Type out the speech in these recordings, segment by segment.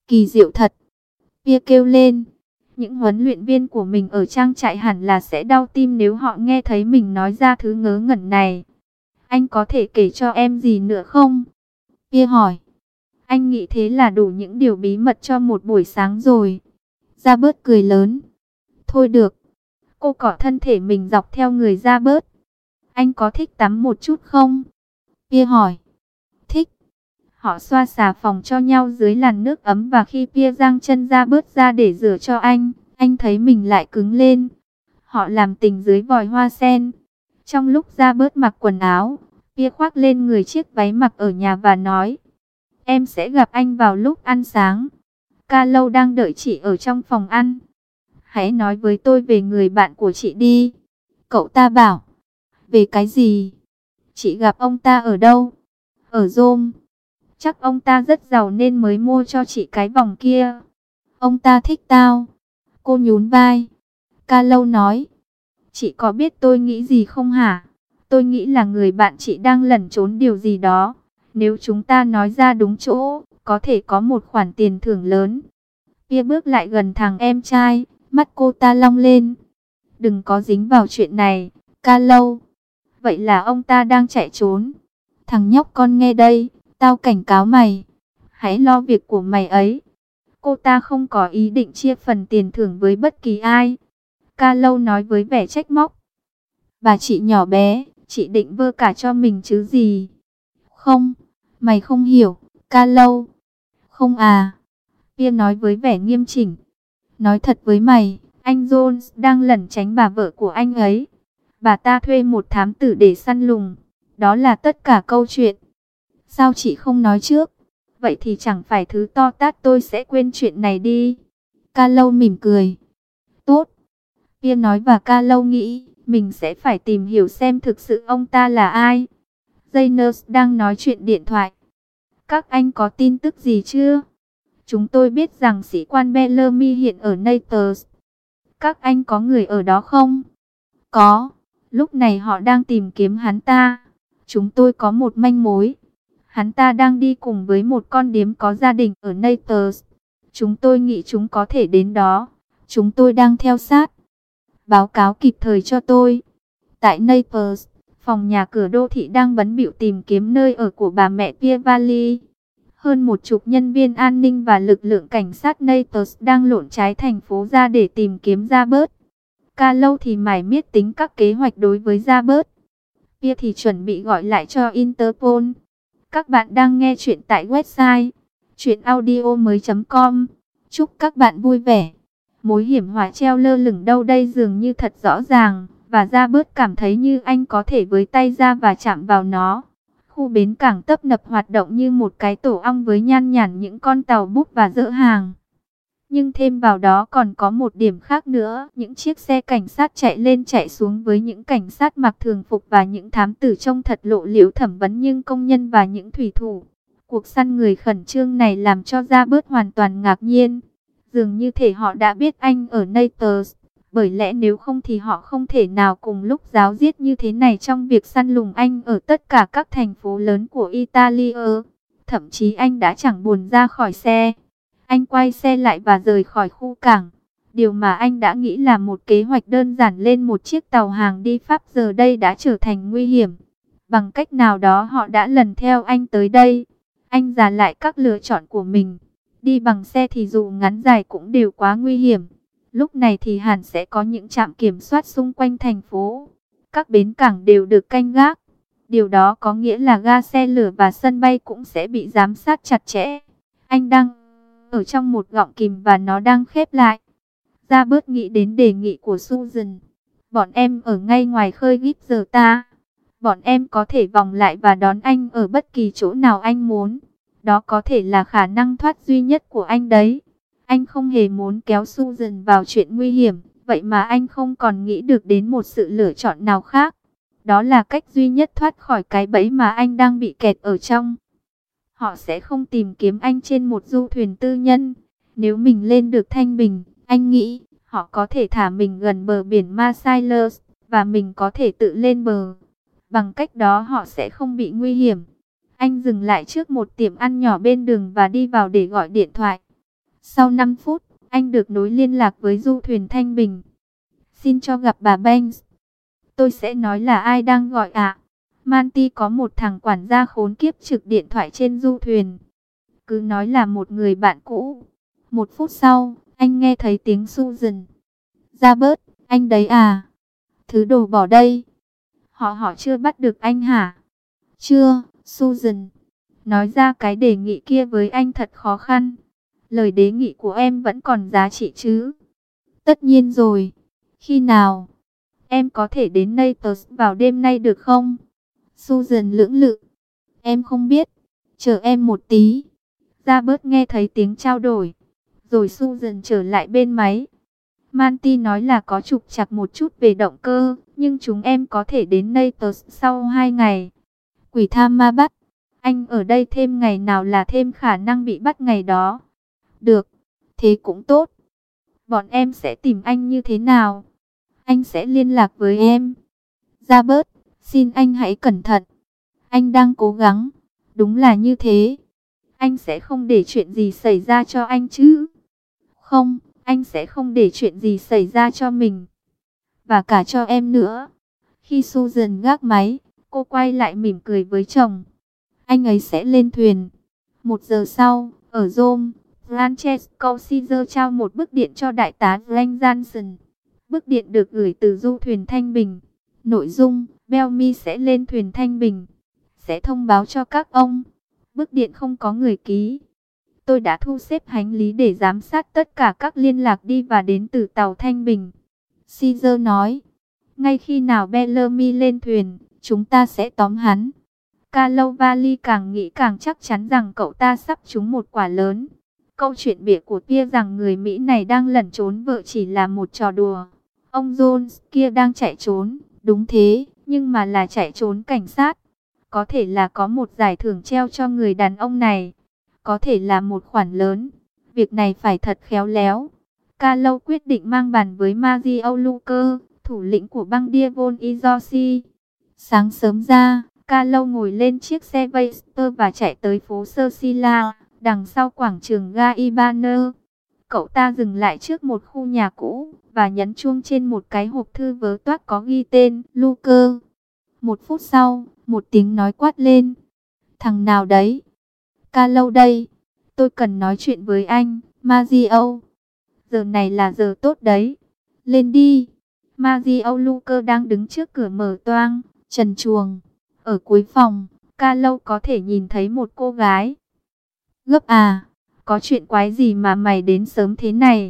Kỳ diệu thật. Pia kêu lên. Những huấn luyện viên của mình ở trang trại hẳn là sẽ đau tim nếu họ nghe thấy mình nói ra thứ ngớ ngẩn này. Anh có thể kể cho em gì nữa không? Pia hỏi. Anh nghĩ thế là đủ những điều bí mật cho một buổi sáng rồi. Robert cười lớn. Thôi được. Cô cọ thân thể mình dọc theo người Robert. Anh có thích tắm một chút không? Pia hỏi. Thích. Họ xoa xà phòng cho nhau dưới làn nước ấm và khi Pia giang chân Robert ra để rửa cho anh thấy mình lại cứng lên. Họ làm tình dưới vòi hoa sen. Trong lúc Robert mặc quần áo, Pia khoác lên người chiếc váy mặc ở nhà và nói. Em sẽ gặp anh vào lúc ăn sáng. Carlo đang đợi chị ở trong phòng ăn. Hãy nói với tôi về người bạn của chị đi. Cậu ta bảo. Về cái gì? Chị gặp ông ta ở đâu? Ở Rome. Chắc ông ta rất giàu nên mới mua cho chị cái vòng kia. Ông ta thích tao. Cô nhún vai. Carlo nói. Chị có biết tôi nghĩ gì không hả? Tôi nghĩ là người bạn chị đang lẩn trốn điều gì đó. Nếu chúng ta nói ra đúng chỗ, có thể có một khoản tiền thưởng lớn. Pia bước lại gần thằng em trai, mắt cô ta long lên. Đừng có dính vào chuyện này, Carlo. Vậy là ông ta đang chạy trốn. Thằng nhóc con nghe đây, tao cảnh cáo mày. Hãy lo việc của mày ấy. Cô ta không có ý định chia phần tiền thưởng với bất kỳ ai. Carlo nói với vẻ trách móc. Bà chị nhỏ bé, chị định vơ cả cho mình chứ gì? Không, mày không hiểu, Carlo. Không à? Pia nói với vẻ nghiêm chỉnh. Nói thật với mày, anh Jones đang lẩn tránh bà vợ của anh ấy. Bà ta thuê một thám tử để săn lùng. Đó là tất cả câu chuyện. Sao chị không nói trước? Vậy thì chẳng phải thứ to tát tôi sẽ quên chuyện này đi. Carlo mỉm cười. Tốt. Pia nói và Carlo nghĩ mình sẽ phải tìm hiểu xem thực sự ông ta là ai. Jayners đang nói chuyện điện thoại. Các anh có tin tức gì chưa? Chúng tôi biết rằng sĩ quan Bellamy hiện ở Naples. Các anh có người ở đó không? Có. Lúc này họ đang tìm kiếm hắn ta. Chúng tôi có một manh mối. Hắn ta đang đi cùng với một con điếm có gia đình ở Naples. Chúng tôi nghĩ chúng có thể đến đó. Chúng tôi đang theo sát. Báo cáo kịp thời cho tôi. Tại Naples, phòng nhà cửa đô thị đang bấn bịu tìm kiếm nơi ở của bà mẹ Pievali. Hơn 10 nhân viên an ninh và lực lượng cảnh sát Naples đang lộn trái thành phố ra để tìm kiếm Robert. Carlo thì mải miết tính các kế hoạch đối với Robert. Pia thì chuẩn bị gọi lại cho Interpol. Các bạn đang nghe chuyện tại website chuyenaudio.com. Chúc các bạn vui vẻ. Mối hiểm họa treo lơ lửng đâu đây dường như thật rõ ràng, và Robert cảm thấy như anh có thể với tay ra và chạm vào nó. Khu bến cảng tấp nập hoạt động như một cái tổ ong với nhan nhản những con tàu búp và dỡ hàng. Nhưng thêm vào đó còn có một điểm khác nữa, những chiếc xe cảnh sát chạy lên chạy xuống với những cảnh sát mặc thường phục và những thám tử trông thật lộ liễu thẩm vấn nhưng công nhân và những thủy thủ. Cuộc săn người khẩn trương này làm cho Robert hoàn toàn ngạc nhiên. Dường như thể họ đã biết anh ở Naples, bởi lẽ nếu không thì họ không thể nào cùng lúc giáo diết như thế này trong việc săn lùng anh ở tất cả các thành phố lớn của Italia. Thậm chí anh đã chẳng buồn ra khỏi xe. Anh quay xe lại và rời khỏi khu cảng. Điều mà anh đã nghĩ là một kế hoạch đơn giản lên một chiếc tàu hàng đi Pháp giờ đây đã trở thành nguy hiểm. Bằng cách nào đó họ đã lần theo anh tới đây. Anh dà lại các lựa chọn của mình. Đi bằng xe thì dù ngắn dài cũng đều quá nguy hiểm. Lúc này thì hẳn sẽ có những trạm kiểm soát xung quanh thành phố. Các bến cảng đều được canh gác. Điều đó có nghĩa là ga xe lửa và sân bay cũng sẽ bị giám sát chặt chẽ. Anh đang ở trong một gọng kìm và nó đang khép lại. Robert nghĩ đến đề nghị của Susan. Bọn em ở ngay ngoài khơi gíp giờ ta. Bọn em có thể vòng lại và đón anh ở bất kỳ chỗ nào anh muốn. Đó có thể là khả năng thoát duy nhất của anh đấy. Anh không hề muốn kéo Susan vào chuyện nguy hiểm. Vậy mà anh không còn nghĩ được đến một sự lựa chọn nào khác. Đó là cách duy nhất thoát khỏi cái bẫy mà anh đang bị kẹt ở trong. Họ sẽ không tìm kiếm anh trên một du thuyền tư nhân. Nếu mình lên được Thanh Bình, anh nghĩ họ có thể thả mình gần bờ biển Marseilles và mình có thể tự lên bờ. Bằng cách đó họ sẽ không bị nguy hiểm. Anh dừng lại trước một tiệm ăn nhỏ bên đường và đi vào để gọi điện thoại. Sau 5 phút, anh được nối liên lạc với du thuyền Thanh Bình. Xin cho gặp bà Banks. Tôi sẽ nói là ai đang gọi ạ. Manti có một thằng quản gia khốn kiếp trực điện thoại trên du thuyền. Cứ nói là một người bạn cũ. 1 phút sau, anh nghe thấy tiếng Susan. Ra bớt, anh đấy à? Thứ đồ bỏ đây. Họ chưa bắt được anh hả? Chưa, Susan. Nói ra cái đề nghị kia với anh thật khó khăn. Lời đề nghị của em vẫn còn giá trị chứ? Tất nhiên rồi. Khi nào? Em có thể đến Naples vào đêm nay được không? Susan lưỡng lự. Em không biết. Chờ em một tí. Ra bớt nghe thấy tiếng trao đổi. Rồi Susan trở lại bên máy. Manti nói là có trục trặc một chút về động cơ. Nhưng chúng em có thể đến Naples sau 2 ngày. Quỷ tham ma bắt. Anh ở đây thêm ngày nào là thêm khả năng bị bắt ngày đó. Được. Thế cũng tốt. Bọn em sẽ tìm anh như thế nào? Anh sẽ liên lạc với em. Ra bớt. Xin anh hãy cẩn thận. Anh đang cố gắng. Đúng là như thế. Anh sẽ không để chuyện gì xảy ra cho anh chứ? Không, anh sẽ không để chuyện gì xảy ra cho mình. Và cả cho em nữa. Khi Susan gác máy, cô quay lại mỉm cười với chồng. Anh ấy sẽ lên thuyền. 1 giờ sau, ở Rome, Francesco Caesar trao một bức điện cho đại tá Frank Johnson. Bức điện được gửi từ du thuyền Thanh Bình. Nội dung, Bellamy sẽ lên thuyền Thanh Bình. Sẽ thông báo cho các ông. Bức điện không có người ký. Tôi đã thu xếp hành lý để giám sát tất cả các liên lạc đi và đến từ tàu Thanh Bình. Caesar nói. Ngay khi nào Bellamy lên thuyền, chúng ta sẽ tóm hắn. Carlo Valli càng nghĩ càng chắc chắn rằng cậu ta sắp trúng một quả lớn. Câu chuyện bịa của Pierre rằng người Mỹ này đang lẩn trốn vợ chỉ là một trò đùa. Ông Jones kia đang chạy trốn, đúng thế, nhưng mà là chạy trốn cảnh sát. Có thể là có một giải thưởng treo cho người đàn ông này. Có thể là một khoản lớn. Việc này phải thật khéo léo. Carlo quyết định mang bàn với Mario Luker, thủ lĩnh của băng Diavon Isosi. Sáng sớm ra, Carlo ngồi lên chiếc xe Vester và chạy tới phố Sicilia, đằng sau quảng trường Gaibana. Cậu ta dừng lại trước một khu nhà cũ và nhấn chuông trên một cái hộp thư vớ toác có ghi tên Luker. 1 phút sau, một tiếng nói quát lên. Thằng nào đấy? Carlo đây. Tôi cần nói chuyện với anh, Mario. Giờ này là giờ tốt đấy. Lên đi. Mario Luker đang đứng trước cửa mở toang, trần truồng. Ở cuối phòng, Carlo có thể nhìn thấy một cô gái. Gấp à? Có chuyện quái gì mà mày đến sớm thế này?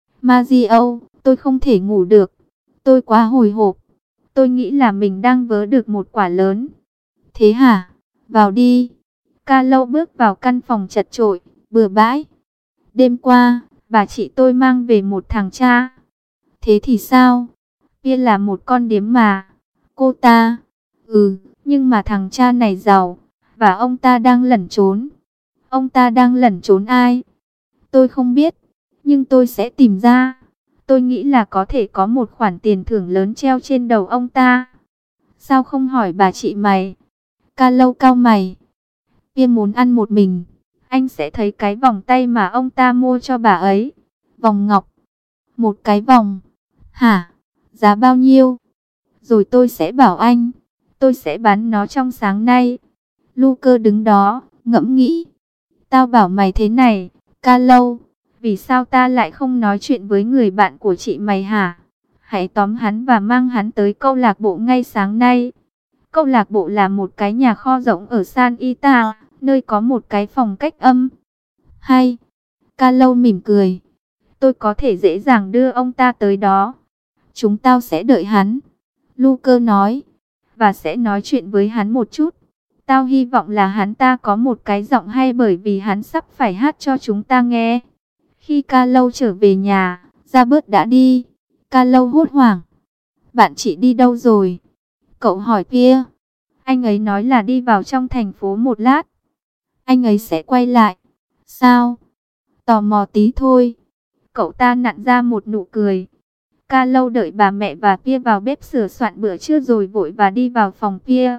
Mario, tôi không thể ngủ được. Tôi quá hồi hộp. Tôi nghĩ là mình đang vớ được một quả lớn. Thế hả? Vào đi. Carlo bước vào căn phòng chật chội, bừa bãi. Đêm qua, bà chị tôi mang về một thằng cha. Thế thì sao? Pierre là một con điếm mà. Cô ta? Nhưng mà thằng cha này giàu, và ông ta đang lẩn trốn. Ông ta đang lẩn trốn ai? Tôi không biết, nhưng tôi sẽ tìm ra. Tôi nghĩ là có thể có một khoản tiền thưởng lớn treo trên đầu ông ta. Sao không hỏi bà chị mày? Carlo cau mày. Pierre muốn ăn một mình. Anh sẽ thấy cái vòng tay mà ông ta mua cho bà ấy. Vòng ngọc. Một cái vòng. Hả? Giá bao nhiêu? Rồi tôi sẽ bảo anh. Tôi sẽ bán nó trong sáng nay. Luker đứng đó, ngẫm nghĩ. Tao bảo mày thế này, Carlo. Vì sao ta lại không nói chuyện với người bạn của chị mày hả? Hãy tóm hắn và mang hắn tới câu lạc bộ ngay sáng nay. Câu lạc bộ là một cái nhà kho rộng ở San Ita, nơi có một cái phòng cách âm. Hay. Carlo mỉm cười. Tôi có thể dễ dàng đưa ông ta tới đó. Chúng tao sẽ đợi hắn. Luker nói. Và sẽ nói chuyện với hắn một chút. Tao hy vọng là hắn ta có một cái giọng hay bởi vì hắn sắp phải hát cho chúng ta nghe. Khi Carlo trở về nhà, Robert đã đi. Carlo hốt hoảng. Bạn chị đi đâu rồi? Cậu hỏi Pierre. Anh ấy nói là đi vào trong thành phố một lát. Anh ấy sẽ quay lại. Sao? Tò mò tí thôi. Cậu ta nặn ra một nụ cười. Carlo đợi bà mẹ và Pierre vào bếp sửa soạn bữa trưa rồi vội và đi vào phòng Pierre.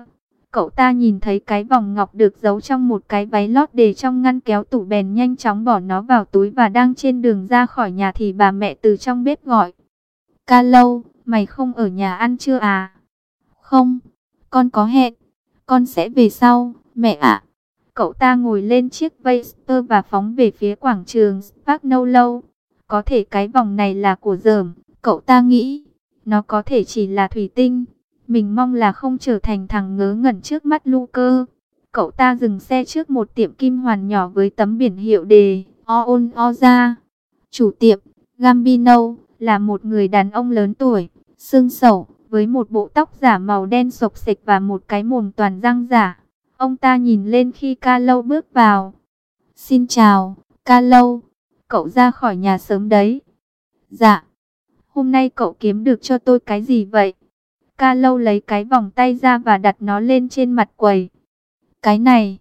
Cậu ta nhìn thấy cái vòng ngọc được giấu trong một cái váy lót để trong ngăn kéo tủ, bèn nhanh chóng bỏ nó vào túi và đang trên đường ra khỏi nhà thì bà mẹ từ trong bếp gọi. Ca Lâu, mày không ở nhà ăn trưa à? Không, con có hẹn, con sẽ về sau, mẹ ạ. Cậu ta ngồi lên chiếc Vesper và phóng về phía quảng trường Spark No Lâu. Có thể cái vòng này là của dởm, cậu ta nghĩ. Nó có thể chỉ là thủy tinh. Mình mong là không trở thành thằng ngớ ngẩn trước mắt Luker. Cậu ta dừng xe trước một tiệm kim hoàn nhỏ với tấm biển hiệu đề On Oza. Chủ tiệm, Gambino, là một người đàn ông lớn tuổi, xương xẩu, với một bộ tóc giả màu đen xộc xệch và một cái mồm toàn răng giả. Ông ta nhìn lên khi Ca Lâu bước vào. Xin chào, Ca Lâu. Cậu ra khỏi nhà sớm đấy. Dạ. Hôm nay cậu kiếm được cho tôi cái gì vậy? Ca Lâu lấy cái vòng tay ra và đặt nó lên trên mặt quầy. Cái này.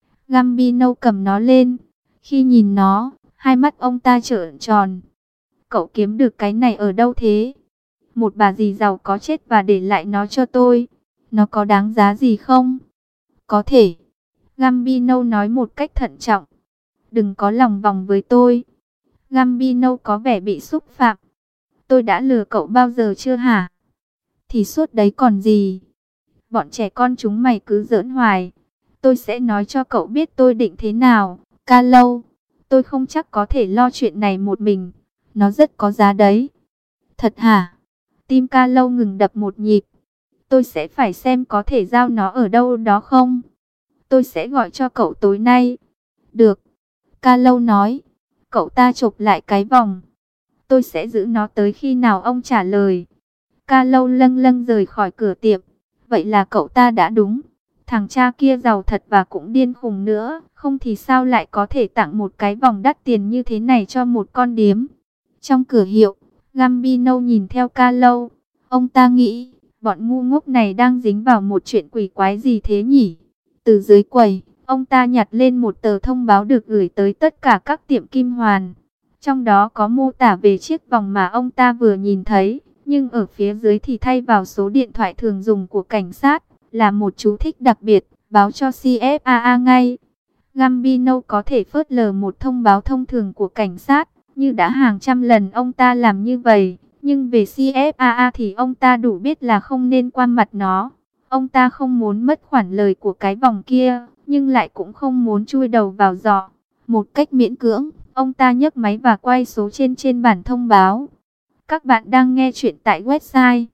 Gambino cầm nó lên. Khi nhìn nó, hai mắt ông ta trợn tròn. Cậu kiếm được cái này ở đâu thế? Một bà dì giàu có chết và để lại nó cho tôi. Nó có đáng giá gì không? Có thể. Gambino nói một cách thận trọng. Đừng có lòng vòng với tôi. Gambino có vẻ bị xúc phạm. Tôi đã lừa cậu bao giờ chưa hả? Thì suốt đấy còn gì. Bọn trẻ con chúng mày cứ giỡn hoài. Tôi sẽ nói cho cậu biết tôi định thế nào. Ca Lâu, tôi không chắc có thể lo chuyện này một mình. Nó rất có giá đấy. Thật hả? Tim Ca Lâu ngừng đập một nhịp. Tôi sẽ phải xem có thể giao nó ở đâu đó không. Tôi sẽ gọi cho cậu tối nay. Được. Ca Lâu nói. Cậu ta chộp lại cái vòng. Tôi sẽ giữ nó tới khi nào ông trả lời. Ca Lâu lâng lâng rời khỏi cửa tiệm. Vậy là cậu ta đã đúng. Thằng cha kia giàu thật và cũng điên khùng nữa. Không thì sao lại có thể tặng một cái vòng đắt tiền như thế này cho một con điếm. Trong cửa hiệu, Gambino nhìn theo Ca Lâu. Ông ta nghĩ, bọn ngu ngốc này đang dính vào một chuyện quỷ quái gì thế nhỉ? Từ dưới quầy, ông ta nhặt lên một tờ thông báo được gửi tới tất cả các tiệm kim hoàn. Trong đó có mô tả về chiếc vòng mà ông ta vừa nhìn thấy. Nhưng ở phía dưới thì thay vào số điện thoại thường dùng của cảnh sát, là một chú thích đặc biệt, báo cho CFAA ngay. Gambino có thể phớt lờ một thông báo thông thường của cảnh sát, như đã hàng trăm lần ông ta làm như vậy. Nhưng về CFAA thì ông ta đủ biết là không nên qua mặt nó. Ông ta không muốn mất khoản lời của cái vòng kia, nhưng lại cũng không muốn chui đầu vào giỏ. Một cách miễn cưỡng, ông ta nhấc máy và quay số trên bản thông báo. Các bạn đang nghe chuyện tại website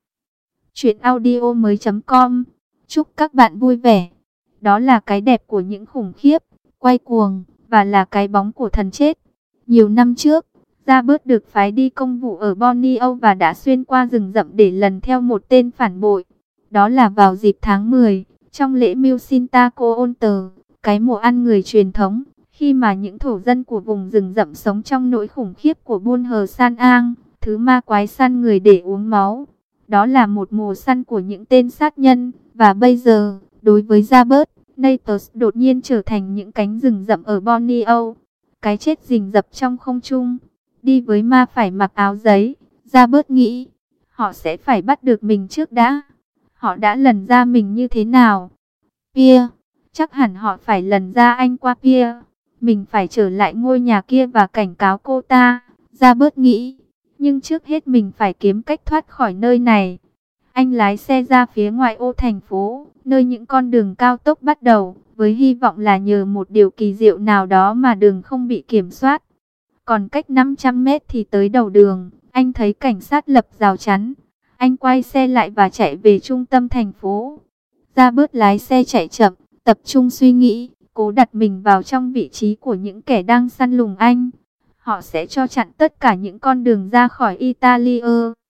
chuyenaudio.com. Chúc các bạn vui vẻ. Đó là cái đẹp của những khủng khiếp, quay cuồng, và là cái bóng của thần chết. Nhiều năm trước, Robert được phái đi công vụ ở Borneo và đã xuyên qua rừng rậm để lần theo một tên phản bội. Đó là vào dịp tháng 10, trong lễ Musinta Coonter, cái mùa ăn người truyền thống, khi mà những thổ dân của vùng rừng rậm sống trong nỗi khủng khiếp của buôn hờ san ang, thứ ma quái săn người để uống máu. Đó là một mùa săn của những tên sát nhân, và bây giờ, đối với Robert, Natus đột nhiên trở thành những cánh rừng rậm ở Borneo. Cái chết rình rập trong không trung. Đi với ma phải mặc áo giấy. Robert nghĩ, họ sẽ phải bắt được mình trước đã. Họ đã lần ra mình như thế nào? Pierre, chắc hẳn họ phải lần ra anh qua Pierre. Mình phải trở lại ngôi nhà kia và cảnh cáo cô ta. Robert nghĩ, nhưng trước hết mình phải kiếm cách thoát khỏi nơi này. Anh lái xe ra phía ngoại ô thành phố, nơi những con đường cao tốc bắt đầu, với hy vọng là nhờ một điều kỳ diệu nào đó mà đường không bị kiểm soát. Còn cách 500 mét thì tới đầu đường, anh thấy cảnh sát lập rào chắn. Anh quay xe lại và chạy về trung tâm thành phố. Robert lái xe chạy chậm, tập trung suy nghĩ, cố đặt mình vào trong vị trí của những kẻ đang săn lùng anh. Họ sẽ cho chặn tất cả những con đường ra khỏi Italia.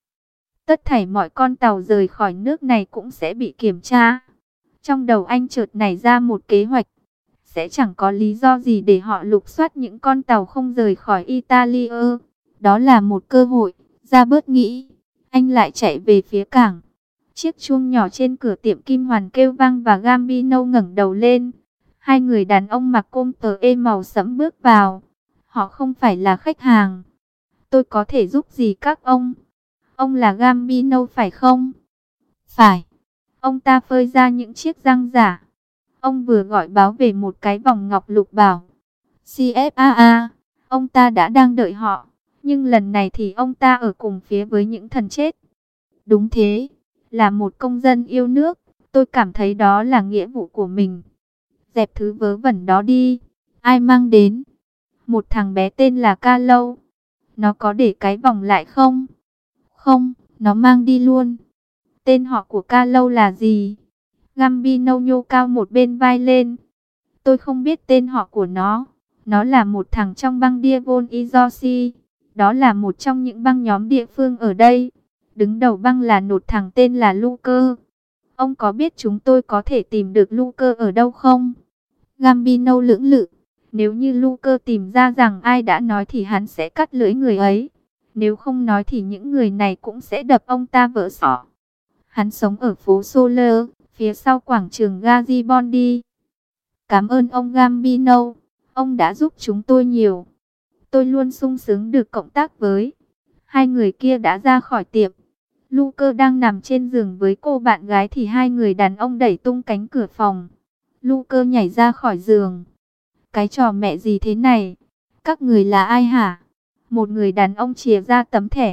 Tất thảy mọi con tàu rời khỏi nước này cũng sẽ bị kiểm tra. Trong đầu anh chợt nảy ra một kế hoạch. Sẽ chẳng có lý do gì để họ lục soát những con tàu không rời khỏi Italia. Đó là một cơ hội, Robert nghĩ. Anh lại chạy về phía cảng. Chiếc chuông nhỏ trên cửa tiệm kim hoàn kêu vang và Gambino ngẩng đầu lên. Hai người đàn ông mặc com tờ ê màu sẫm bước vào. Họ không phải là khách hàng. Tôi có thể giúp gì các ông? Ông là Gambino phải không? Phải. Ông ta phơi ra những chiếc răng giả. Ông vừa gọi báo về một cái vòng ngọc lục bảo. CFAA, ông ta đã đang đợi họ. Nhưng lần này thì ông ta ở cùng phía với những thần chết. Đúng thế, là một công dân yêu nước, tôi cảm thấy đó là nghĩa vụ của mình. Dẹp thứ vớ vẩn đó đi. Ai mang đến? Một thằng bé tên là Ca Lâu. Nó có để cái vòng lại không? Không, nó mang đi luôn. Tên họ của Ca Lâu là gì? Gambino nhô cao một bên vai lên. Tôi không biết tên họ của nó. Nó là một thằng trong băng Devon Izosi. Đó là một trong những băng nhóm địa phương ở đây. Đứng đầu băng là một thằng tên là Luker. Ông có biết chúng tôi có thể tìm được Luker ở đâu không? Gambino lưỡng lự. Nếu như Luker tìm ra rằng ai đã nói thì hắn sẽ cắt lưỡi người ấy. Nếu không nói thì những người này cũng sẽ đập ông ta vỡ sọ. Hắn sống ở phố Soler, phía sau quảng trường Garibaldi. Cảm ơn ông Gambino. Ông đã giúp chúng tôi nhiều. Tôi luôn sung sướng được cộng tác với. Hai người kia đã ra khỏi tiệm. Luker đang nằm trên giường với cô bạn gái thì hai người đàn ông đẩy tung cánh cửa phòng. Luker nhảy ra khỏi giường. Cái trò mẹ gì thế này? Các người là ai hả? Một người đàn ông chìa ra tấm thẻ.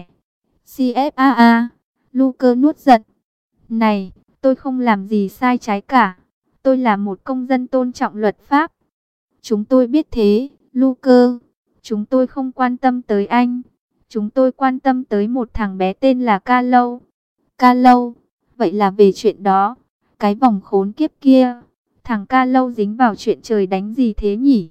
CFAA. Luker nuốt giận. Này, tôi không làm gì sai trái cả. Tôi là một công dân tôn trọng luật pháp. Chúng tôi biết thế, Luker. Chúng tôi không quan tâm tới anh. Chúng tôi quan tâm tới một thằng bé tên là Ca Lâu. Ca Lâu? Vậy là về chuyện đó. Cái vòng khốn kiếp kia. Thằng Ca Lâu dính vào chuyện trời đánh gì thế nhỉ?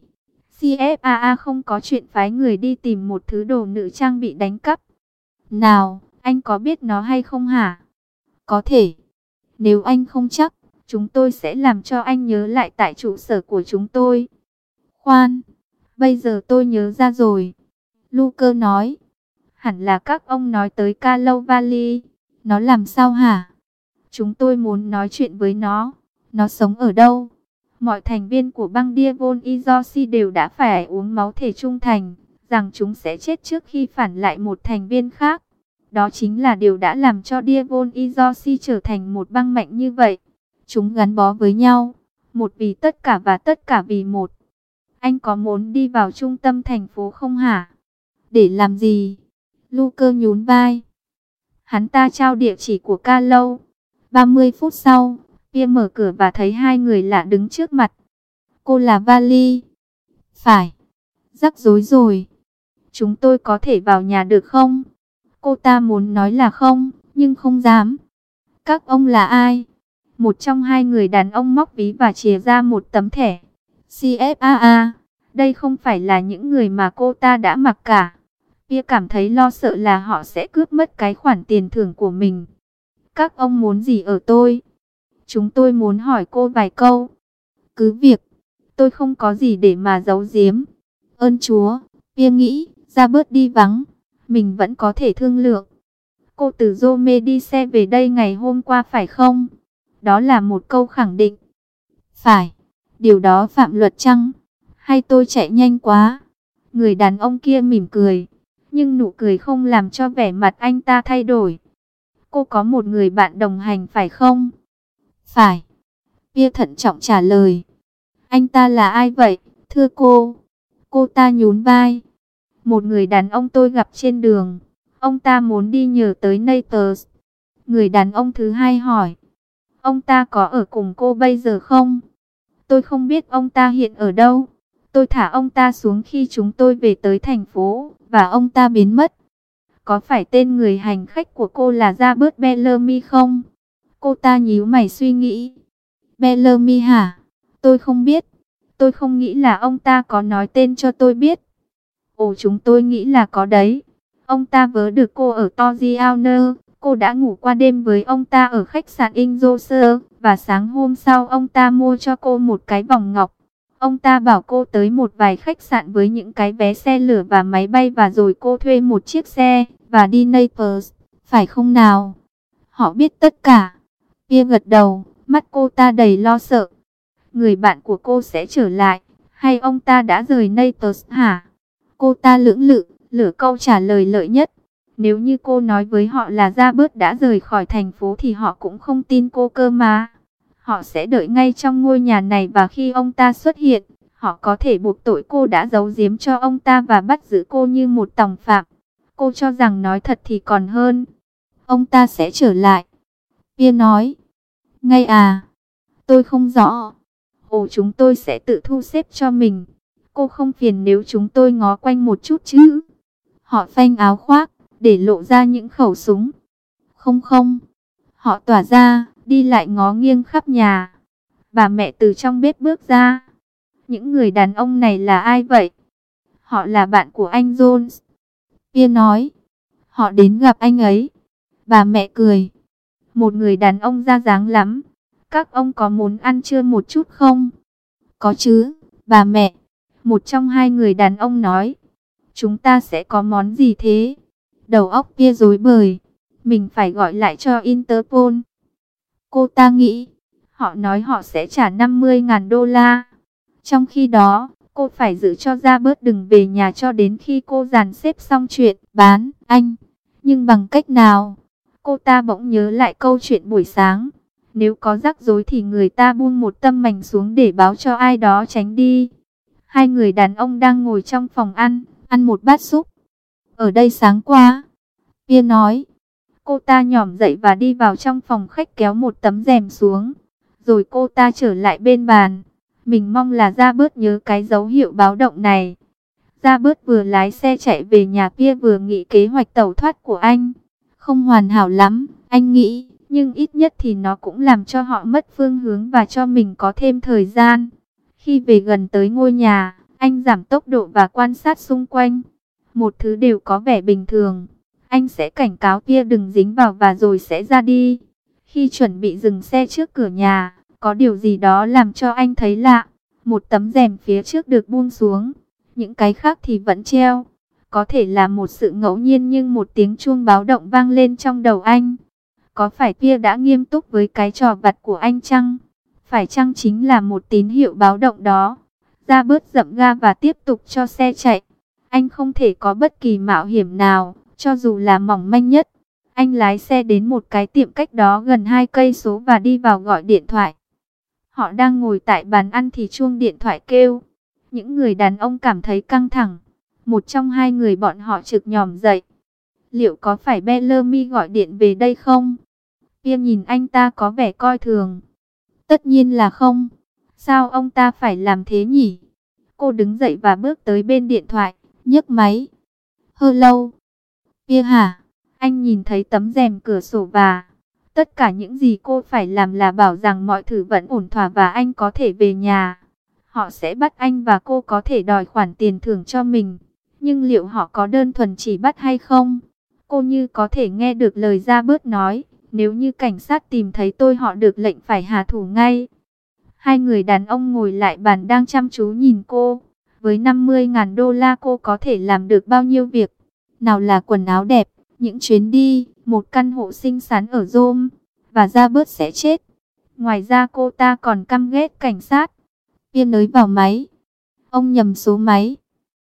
CFAA không có chuyện phái người đi tìm một thứ đồ nữ trang bị đánh cắp. Nào, anh có biết nó hay không hả? Có thể. Nếu anh không chắc, chúng tôi sẽ làm cho anh nhớ lại tại trụ sở của chúng tôi. Khoan, bây giờ tôi nhớ ra rồi. Luker nói. Hẳn là các ông nói tới Ca Lâu Valley. Nó làm sao hả? Chúng tôi muốn nói chuyện với nó. Nó sống ở đâu? Mọi thành viên của băng Devon Izosi đều đã phải uống máu thể trung thành, rằng chúng sẽ chết trước khi phản lại một thành viên khác. Đó chính là điều đã làm cho Devon Izosi trở thành một băng mạnh như vậy. Chúng gắn bó với nhau, một vì tất cả và tất cả vì một. Anh có muốn đi vào trung tâm thành phố không hả? Để làm gì? Luker nhún vai. Hắn ta trao địa chỉ của Ca Lâu. 30 phút sau, Pierre mở cửa và thấy hai người lạ đứng trước mặt. Cô là Vali. Phải. Rắc rối rồi. Chúng tôi có thể vào nhà được không? Cô ta muốn nói là không, nhưng không dám. Các ông là ai? Một trong hai người đàn ông móc ví và chìa ra một tấm thẻ. CFAA. Đây không phải là những người mà cô ta đã mặc cả. Pierre cảm thấy lo sợ là họ sẽ cướp mất cái khoản tiền thưởng của mình. Các ông muốn gì ở tôi? Chúng tôi muốn hỏi cô vài câu. Cứ việc, tôi không có gì để mà giấu giếm. Ơn Chúa, Pierre nghĩ, ra bớt đi vắng, mình vẫn có thể thương lượng. Cô từ Rome đi xe về đây ngày hôm qua phải không? Đó là một câu khẳng định. Phải, điều đó phạm luật chăng? Hay tôi chạy nhanh quá? Người đàn ông kia mỉm cười, nhưng nụ cười không làm cho vẻ mặt anh ta thay đổi. Cô có một người bạn đồng hành phải không? Phải. Pierre thận trọng trả lời. Anh ta là ai vậy, thưa cô? Cô ta nhún vai. Một người đàn ông tôi gặp trên đường. Ông ta muốn đi nhờ tới Naples. Người đàn ông thứ hai hỏi. Ông ta có ở cùng cô bây giờ không? Tôi không biết ông ta hiện ở đâu. Tôi thả ông ta xuống khi chúng tôi về tới thành phố, và ông ta biến mất. Có phải tên người hành khách của cô là Robert Bellamy không? Cô ta nhíu mày suy nghĩ. Bellamy hả? Tôi không biết. Tôi không nghĩ là ông ta có nói tên cho tôi biết. Ồ, chúng tôi nghĩ là có đấy. Ông ta vớ được cô ở Torrialner. Cô đã ngủ qua đêm với ông ta ở khách sạn Inzoser. Và sáng hôm sau ông ta mua cho cô một cái vòng ngọc. Ông ta bảo cô tới một vài khách sạn với những cái vé xe lửa và máy bay. Và rồi cô thuê một chiếc xe và đi Naples. Phải không nào? Họ biết tất cả. Pierre gật đầu, mắt cô ta đầy lo sợ. Người bạn của cô sẽ trở lại, hay ông ta đã rời Naples hả? Cô ta lưỡng lự, lựa câu trả lời lợi nhất. Nếu như cô nói với họ là Robert đã rời khỏi thành phố thì họ cũng không tin cô cơ mà. Họ sẽ đợi ngay trong ngôi nhà này và khi ông ta xuất hiện, họ có thể buộc tội cô đã giấu giếm cho ông ta và bắt giữ cô như một tòng phạm. Cô cho rằng nói thật thì còn hơn. Ông ta sẽ trở lại. Pia nói. Ngay à? Tôi không rõ. Ồ, chúng tôi sẽ tự thu xếp cho mình. Cô không phiền nếu chúng tôi ngó quanh một chút chứ? Họ phanh áo khoác, để lộ ra những khẩu súng. Không không. Họ tỏa ra, đi lại ngó nghiêng khắp nhà. Bà mẹ từ trong bếp bước ra. Những người đàn ông này là ai vậy? Họ là bạn của anh Jones. Pia nói. Họ đến gặp anh ấy. Bà mẹ cười. Một người đàn ông ra dáng lắm. Các ông có muốn ăn trưa một chút không? Có chứ, bà mẹ. Một trong hai người đàn ông nói. Chúng ta sẽ có món gì thế? Đầu óc Pia rối bời. Mình phải gọi lại cho Interpol. Cô ta nghĩ. Họ nói họ sẽ trả 50.000 đô la. Trong khi đó, cô phải giữ cho Robert đừng về nhà cho đến khi cô dàn xếp xong chuyện bán anh. Nhưng bằng cách nào? Cô ta bỗng nhớ lại câu chuyện buổi sáng. Nếu có rắc rối thì người ta buông một tấm mảnh xuống để báo cho ai đó tránh đi. Hai người đàn ông đang ngồi trong phòng ăn một bát súp. Ở đây sáng quá. Pia nói. Cô ta nhỏm dậy và đi vào trong phòng khách kéo một tấm rèm xuống. Rồi cô ta trở lại bên bàn. Mình mong là Robert nhớ cái dấu hiệu báo động này. Robert vừa lái xe chạy về nhà, Pia vừa nghĩ kế hoạch tẩu thoát của anh. Không hoàn hảo lắm, anh nghĩ, nhưng ít nhất thì nó cũng làm cho họ mất phương hướng và cho mình có thêm thời gian. Khi về gần tới ngôi nhà, anh giảm tốc độ và quan sát xung quanh. Một thứ đều có vẻ bình thường. Anh sẽ cảnh cáo Pia đừng dính vào và rồi sẽ ra đi. Khi chuẩn bị dừng xe trước cửa nhà, có điều gì đó làm cho anh thấy lạ. Một tấm rèm phía trước được buông xuống. Những cái khác thì vẫn treo. Có thể là một sự ngẫu nhiên nhưng một tiếng chuông báo động vang lên trong đầu anh. Có phải Pia đã nghiêm túc với cái trò vặt của anh chăng? Phải chăng chính là một tín hiệu báo động đó? Ra bớt dậm ga và tiếp tục cho xe chạy. Anh không thể có bất kỳ mạo hiểm nào, cho dù là mỏng manh nhất. Anh lái xe đến một cái tiệm cách đó gần 2 cây số và đi vào gọi điện thoại. Họ đang ngồi tại bàn ăn thì chuông điện thoại kêu. Những người đàn ông cảm thấy căng thẳng. Một trong hai người bọn họ trực nhòm dậy. Liệu có phải Bellamy gọi điện về đây không? Pia nhìn anh ta có vẻ coi thường. Tất nhiên là không. Sao ông ta phải làm thế nhỉ? Cô đứng dậy và bước tới bên điện thoại, nhấc máy. Hello. Pia hả? Anh nhìn thấy tấm rèm cửa sổ và tất cả những gì cô phải làm là bảo rằng mọi thứ vẫn ổn thỏa và anh có thể về nhà. Họ sẽ bắt anh và cô có thể đòi khoản tiền thưởng cho mình. Nhưng liệu họ có đơn thuần chỉ bắt hay không? Cô như có thể nghe được lời Robert nói. Nếu như cảnh sát tìm thấy tôi họ được lệnh phải hạ thủ ngay. Hai người đàn ông ngồi lại bàn đang chăm chú nhìn cô. Với 50.000 đô la cô có thể làm được bao nhiêu việc? Nào là quần áo đẹp, những chuyến đi, một căn hộ xinh xắn ở Rome. Và Robert sẽ chết. Ngoài ra cô ta còn căm ghét cảnh sát. Pia nới vào máy. Ông nhầm số máy.